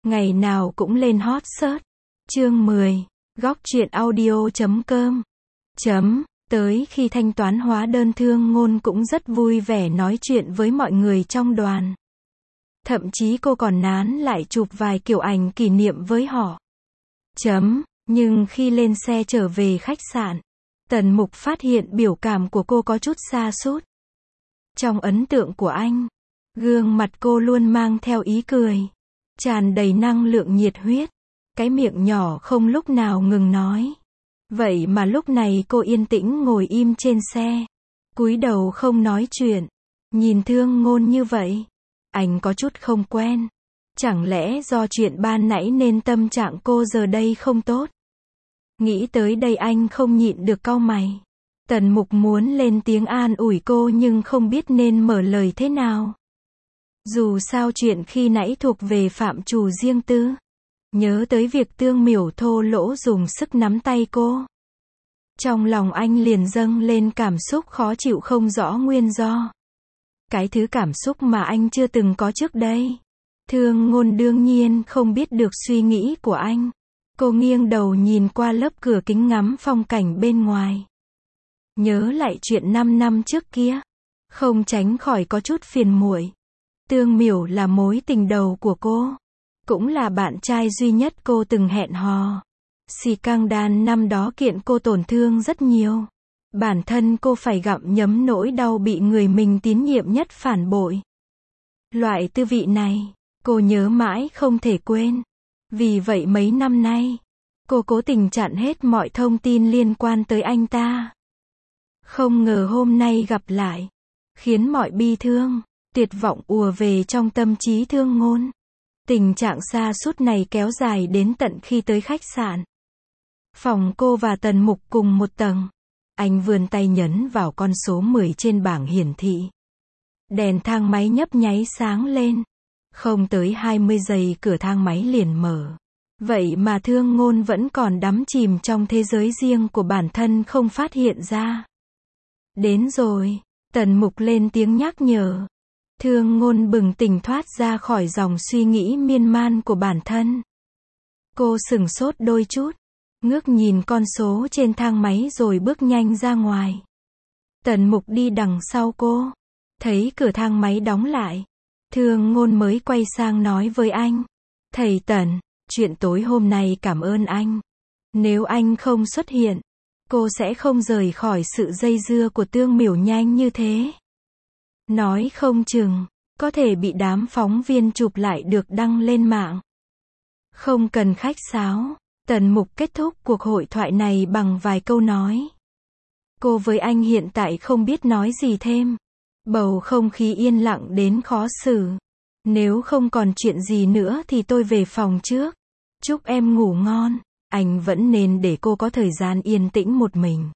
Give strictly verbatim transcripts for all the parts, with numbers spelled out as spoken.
ngày nào cũng lên hot search. Chương mười, góc truyện audio chấm com. Chấm, tới khi thanh toán hóa đơn Thương Ngôn cũng rất vui vẻ nói chuyện với mọi người trong đoàn. Thậm chí cô còn nán lại chụp vài kiểu ảnh kỷ niệm với họ. Chấm, nhưng khi lên xe trở về khách sạn, Tần Mục phát hiện biểu cảm của cô có chút sa sút. Trong ấn tượng của anh, gương mặt cô luôn mang theo ý cười, tràn đầy năng lượng nhiệt huyết, cái miệng nhỏ không lúc nào ngừng nói. Vậy mà lúc này cô yên tĩnh ngồi im trên xe, cúi đầu không nói chuyện, nhìn Thương Ngôn như vậy, anh có chút không quen. Chẳng lẽ do chuyện ban nãy nên tâm trạng cô giờ đây không tốt? Nghĩ tới đây anh không nhịn được cau mày. Tần Mục muốn lên tiếng an ủi cô nhưng không biết nên mở lời thế nào. Dù sao chuyện khi nãy thuộc về phạm trù riêng tư. Nhớ tới việc Tương Miểu thô lỗ dùng sức nắm tay cô, trong lòng anh liền dâng lên cảm xúc khó chịu không rõ nguyên do. Cái thứ cảm xúc mà anh chưa từng có trước đây. Thương Ngôn đương nhiên không biết được suy nghĩ của anh. Cô nghiêng đầu nhìn qua lớp cửa kính ngắm phong cảnh bên ngoài. Nhớ lại chuyện năm năm trước kia, không tránh khỏi có chút phiền muội. Tương Miểu là mối tình đầu của cô, cũng là bạn trai duy nhất cô từng hẹn hò. Xì căng đan năm đó kiện cô tổn thương rất nhiều. Bản thân cô phải gặm nhấm nỗi đau bị người mình tín nhiệm nhất phản bội. Loại tư vị này, cô nhớ mãi không thể quên. Vì vậy mấy năm nay, cô cố tình chặn hết mọi thông tin liên quan tới anh ta. Không ngờ hôm nay gặp lại, khiến mọi bi thương, tuyệt vọng ùa về trong tâm trí Thương Ngôn. Tình trạng sa sút này kéo dài đến tận khi tới khách sạn. Phòng cô và Tần Mục cùng một tầng. Anh vươn tay nhấn vào con số mười trên bảng hiển thị. Đèn thang máy nhấp nháy sáng lên. Không tới hai mươi giây cửa thang máy liền mở. Vậy mà Thương Ngôn vẫn còn đắm chìm trong thế giới riêng của bản thân không phát hiện ra. Đến rồi, Tần Mục lên tiếng nhắc nhở. Thương Ngôn bừng tỉnh thoát ra khỏi dòng suy nghĩ miên man của bản thân. Cô sửng sốt đôi chút, ngước nhìn con số trên thang máy rồi bước nhanh ra ngoài. Tần Mục đi đằng sau cô, thấy cửa thang máy đóng lại. Thương Ngôn mới quay sang nói với anh. Thầy Tần, chuyện tối hôm nay cảm ơn anh. Nếu anh không xuất hiện, cô sẽ không rời khỏi sự dây dưa của Tương Miểu nhanh như thế. Nói không chừng, có thể bị đám phóng viên chụp lại được đăng lên mạng. Không cần khách sáo, Tần Mục kết thúc cuộc hội thoại này bằng vài câu nói. Cô với anh hiện tại không biết nói gì thêm. Bầu không khí yên lặng đến khó xử. Nếu không còn chuyện gì nữa thì tôi về phòng trước. Chúc em ngủ ngon. Anh vẫn nên để cô có thời gian yên tĩnh một mình.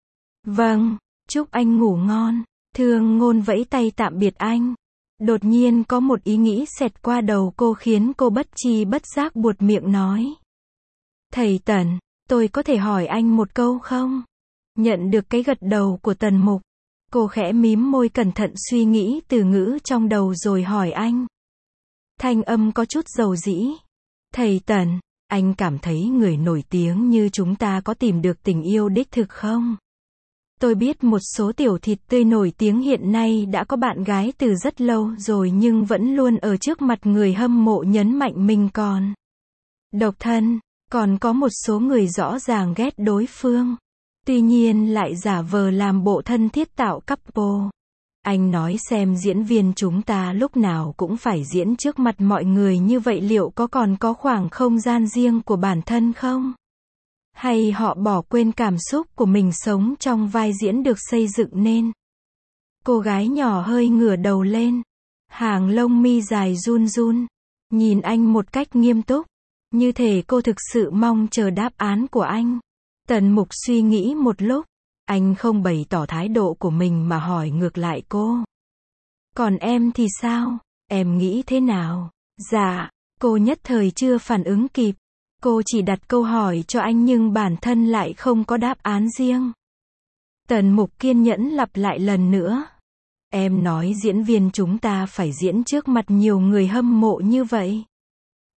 Vâng, chúc anh ngủ ngon. Thương Ngôn vẫy tay tạm biệt anh. Đột nhiên có một ý nghĩ xẹt qua đầu cô khiến cô bất tri bất giác buột miệng nói. Thầy Tần, tôi có thể hỏi anh một câu không? Nhận được cái gật đầu của Tần Mục, cô khẽ mím môi cẩn thận suy nghĩ từ ngữ trong đầu rồi hỏi anh. Thanh âm có chút dầu dĩ. Thầy Tần, anh cảm thấy người nổi tiếng như chúng ta có tìm được tình yêu đích thực không? Tôi biết một số tiểu thịt tươi nổi tiếng hiện nay đã có bạn gái từ rất lâu rồi nhưng vẫn luôn ở trước mặt người hâm mộ nhấn mạnh mình còn độc thân, còn có một số người rõ ràng ghét đối phương. Tuy nhiên lại giả vờ làm bộ thân thiết tạo couple. Anh nói xem diễn viên chúng ta lúc nào cũng phải diễn trước mặt mọi người như vậy liệu có còn có khoảng không gian riêng của bản thân không? Hay họ bỏ quên cảm xúc của mình sống trong vai diễn được xây dựng nên? Cô gái nhỏ hơi ngửa đầu lên. Hàng lông mi dài run run. Nhìn anh một cách nghiêm túc. Như thể cô thực sự mong chờ đáp án của anh. Tần Mục suy nghĩ một lúc. Anh không bày tỏ thái độ của mình mà hỏi ngược lại cô. Còn em thì sao? Em nghĩ thế nào? Dạ, cô nhất thời chưa phản ứng kịp. Cô chỉ đặt câu hỏi cho anh nhưng bản thân lại không có đáp án riêng. Tần Mục kiên nhẫn lặp lại lần nữa. Em nói diễn viên chúng ta phải diễn trước mặt nhiều người hâm mộ như vậy.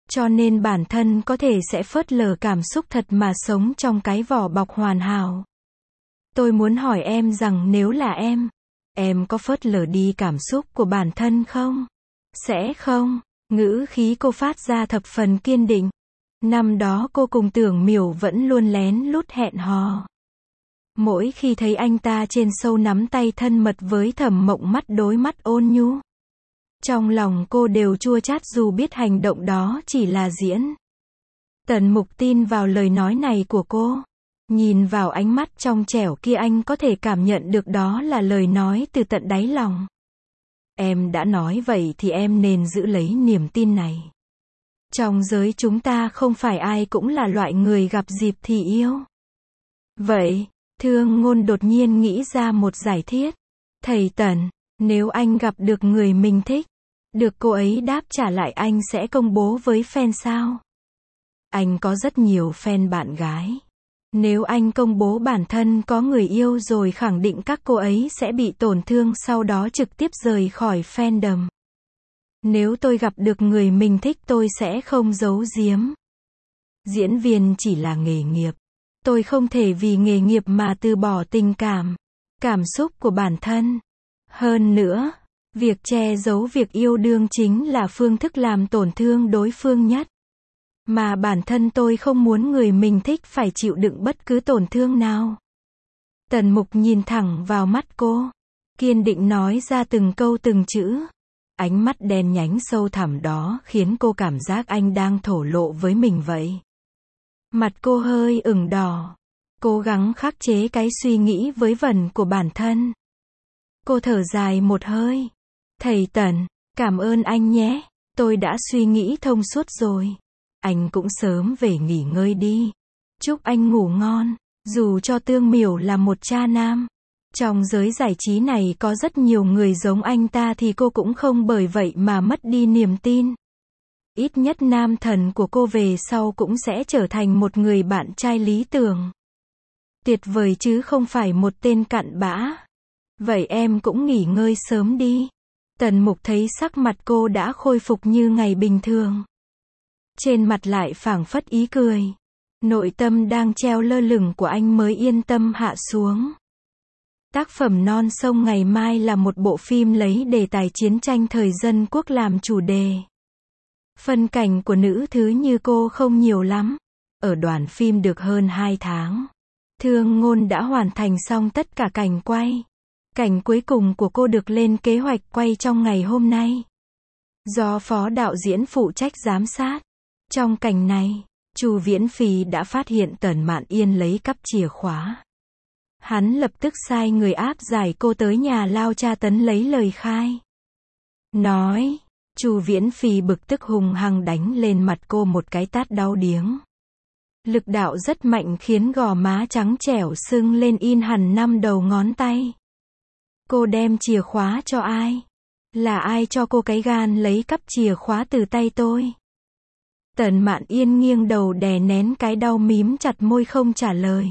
Cho nên bản thân có thể sẽ phớt lờ cảm xúc thật mà sống trong cái vỏ bọc hoàn hảo. Tôi muốn hỏi em rằng nếu là em, em có phớt lờ đi cảm xúc của bản thân không? Sẽ không. Ngữ khí cô phát ra thập phần kiên định. Năm đó cô cùng Tưởng Miểu vẫn luôn lén lút hẹn hò. Mỗi khi thấy anh ta trên show nắm tay thân mật với Thẩm Mộng mắt đối mắt ôn nhu, trong lòng cô đều chua chát dù biết hành động đó chỉ là diễn. Tần Mục tin vào lời nói này của cô. Nhìn vào ánh mắt trong trẻo kia anh có thể cảm nhận được đó là lời nói từ tận đáy lòng. Em đã nói vậy thì em nên giữ lấy niềm tin này. Trong giới chúng ta không phải ai cũng là loại người gặp dịp thì yêu. Vậy, Thương Ngôn đột nhiên nghĩ ra một giải thiết. Thầy Tần, nếu anh gặp được người mình thích, được cô ấy đáp trả lại anh sẽ công bố với fan sao? Anh có rất nhiều fan bạn gái. Nếu anh công bố bản thân có người yêu rồi khẳng định các cô ấy sẽ bị tổn thương sau đó trực tiếp rời khỏi fandom. Nếu tôi gặp được người mình thích tôi sẽ không giấu giếm. Diễn viên chỉ là nghề nghiệp. Tôi không thể vì nghề nghiệp mà từ bỏ tình cảm, cảm xúc của bản thân. Hơn nữa, việc che giấu việc yêu đương chính là phương thức làm tổn thương đối phương nhất. Mà bản thân tôi không muốn người mình thích phải chịu đựng bất cứ tổn thương nào. Tần Mục nhìn thẳng vào mắt cô, kiên định nói ra từng câu từng chữ. Ánh mắt đen nhánh sâu thẳm đó khiến cô cảm giác anh đang thổ lộ với mình vậy. Mặt cô hơi ửng đỏ, cố gắng khắc chế cái suy nghĩ vớ vẩn của bản thân. Cô thở dài một hơi. Thầy Tần, cảm ơn anh nhé, tôi đã suy nghĩ thông suốt rồi. Anh cũng sớm về nghỉ ngơi đi. Chúc anh ngủ ngon. Dù cho Tương Miểu là một cha nam, trong giới giải trí này có rất nhiều người giống anh ta thì cô cũng không bởi vậy mà mất đi niềm tin. Ít nhất nam thần của cô về sau cũng sẽ trở thành một người bạn trai lý tưởng. Tuyệt vời chứ không phải một tên cặn bã. Vậy em cũng nghỉ ngơi sớm đi. Tần Mục thấy sắc mặt cô đã khôi phục như ngày bình thường. Trên mặt lại phảng phất ý cười. Nội tâm đang treo lơ lửng của anh mới yên tâm hạ xuống. Tác phẩm Non Sông ngày mai là một bộ phim lấy đề tài chiến tranh thời dân quốc làm chủ đề. Phân cảnh của nữ thứ như cô không nhiều lắm. Ở đoàn phim được hơn hai tháng. Thương Ngôn đã hoàn thành xong tất cả cảnh quay. Cảnh cuối cùng của cô được lên kế hoạch quay trong ngày hôm nay. Do phó đạo diễn phụ trách giám sát. Trong cảnh này, Chu Viễn Phi đã phát hiện Tần Mạn Yên lấy cắp chìa khóa. Hắn lập tức sai người áp giải cô tới nhà lao tra tấn lấy lời khai. Nói, Chu Viễn Phi bực tức hung hăng đánh lên mặt cô một cái tát đau điếng. Lực đạo rất mạnh khiến gò má trắng trẻo sưng lên in hẳn năm đầu ngón tay. Cô đem chìa khóa cho ai? Là ai cho cô cái gan lấy cắp chìa khóa từ tay tôi? Tần Mạn Yên nghiêng đầu đè nén cái đau mím chặt môi không trả lời.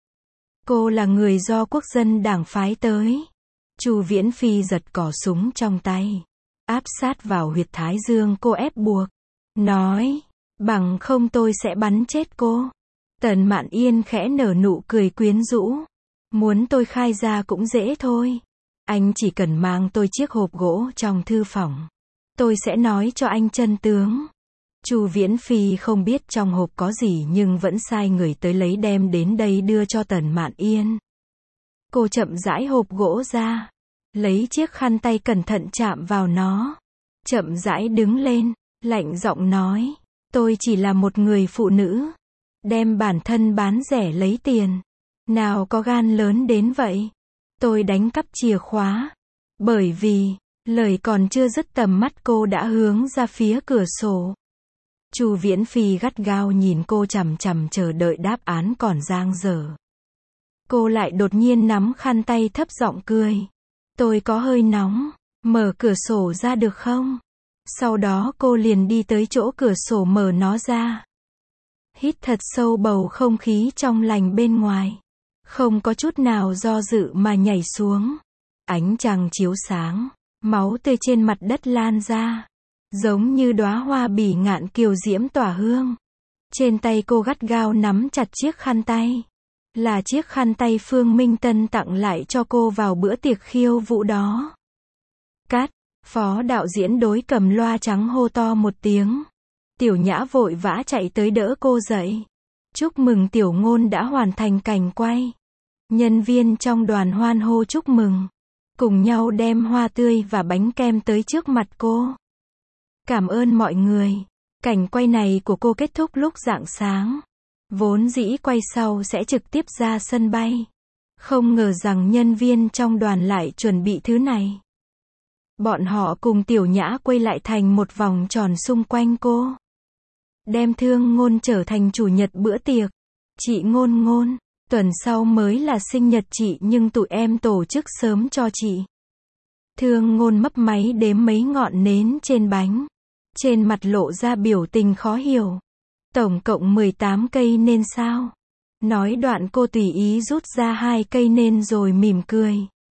Cô là người do quốc dân đảng phái tới. Chu Viễn Phi giật cò súng trong tay, áp sát vào huyệt thái dương cô ép buộc. Nói, bằng không tôi sẽ bắn chết cô. Tần Mạn Yên khẽ nở nụ cười quyến rũ. Muốn tôi khai ra cũng dễ thôi. Anh chỉ cần mang tôi chiếc hộp gỗ trong thư phòng. Tôi sẽ nói cho anh chân tướng. Chu Viễn Phi không biết trong hộp có gì nhưng vẫn sai người tới lấy đem đến đây đưa cho Tần Mạn Yên. Cô chậm rãi hộp gỗ ra, lấy chiếc khăn tay cẩn thận chạm vào nó. Chậm rãi đứng lên, lạnh giọng nói, tôi chỉ là một người phụ nữ, đem bản thân bán rẻ lấy tiền. Nào có gan lớn đến vậy? Tôi đánh cắp chìa khóa. Bởi vì, lời còn chưa dứt tầm mắt cô đã hướng ra phía cửa sổ. Chu Viễn Phi gắt gao nhìn cô chằm chằm chờ đợi đáp án còn dang dở. Cô lại đột nhiên nắm khăn tay thấp giọng cười. Tôi có hơi nóng, mở cửa sổ ra được không? Sau đó cô liền đi tới chỗ cửa sổ mở nó ra. Hít thật sâu bầu không khí trong lành bên ngoài. Không có chút nào do dự mà nhảy xuống. Ánh trăng chiếu sáng, máu tươi trên mặt đất lan ra. giống như đóa hoa bỉ ngạn kiều diễm tỏa hương. Trên tay cô gắt gao nắm chặt chiếc khăn tay. Là chiếc khăn tay Phương Minh Tân tặng lại cho cô vào bữa tiệc khiêu vũ đó. Cắt, phó đạo diễn đối cầm loa trắng hô to một tiếng. Tiểu Nhã vội vã chạy tới đỡ cô dậy. Chúc mừng Tiểu Ngôn đã hoàn thành cảnh quay. Nhân viên trong đoàn hoan hô chúc mừng. Cùng nhau đem hoa tươi và bánh kem tới trước mặt cô. Cảm ơn mọi người. Cảnh quay này của cô kết thúc lúc rạng sáng. Vốn dĩ quay sau sẽ trực tiếp ra sân bay. Không ngờ rằng nhân viên trong đoàn lại chuẩn bị thứ này. Bọn họ cùng Tiểu Nhã quay lại thành một vòng tròn xung quanh cô. Đem Thương Ngôn trở thành chủ nhật bữa tiệc. Chị Ngôn Ngôn, tuần sau mới là sinh nhật chị nhưng tụi em tổ chức sớm cho chị. Thương Ngôn mấp máy đếm mấy ngọn nến trên bánh. Trên mặt lộ ra biểu tình khó hiểu. Tổng cộng mười tám cây nên sao? Nói đoạn cô tùy ý rút ra hai cây nên rồi mỉm cười.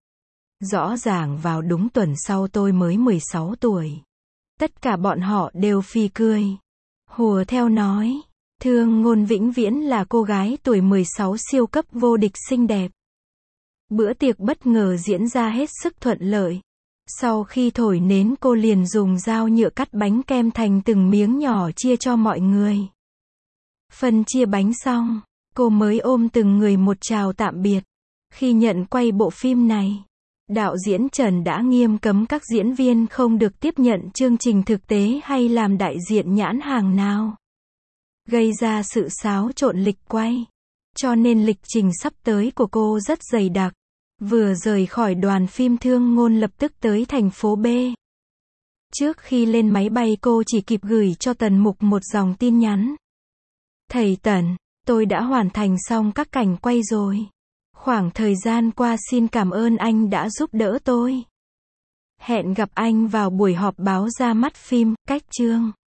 Rõ ràng vào đúng tuần sau tôi mới mười sáu tuổi. Tất cả bọn họ đều phì cười. Hùa theo nói. Thương Ngôn vĩnh viễn là cô gái tuổi mười sáu siêu cấp vô địch xinh đẹp. Bữa tiệc bất ngờ diễn ra hết sức thuận lợi. Sau khi thổi nến cô liền dùng dao nhựa cắt bánh kem thành từng miếng nhỏ chia cho mọi người. Phân chia bánh xong, cô mới ôm từng người một chào tạm biệt. Khi nhận quay bộ phim này, đạo diễn Trần đã nghiêm cấm các diễn viên không được tiếp nhận chương trình thực tế hay làm đại diện nhãn hàng nào. Gây ra sự xáo trộn lịch quay. Cho nên lịch trình sắp tới của cô rất dày đặc. Vừa rời khỏi đoàn phim Thương Ngôn lập tức tới thành phố B. Trước khi lên máy bay cô chỉ kịp gửi cho Tần Mục một dòng tin nhắn. Thầy Tần, tôi đã hoàn thành xong các cảnh quay rồi. Khoảng thời gian qua xin cảm ơn anh đã giúp đỡ tôi. Hẹn gặp anh vào buổi họp báo ra mắt phim, cách chương.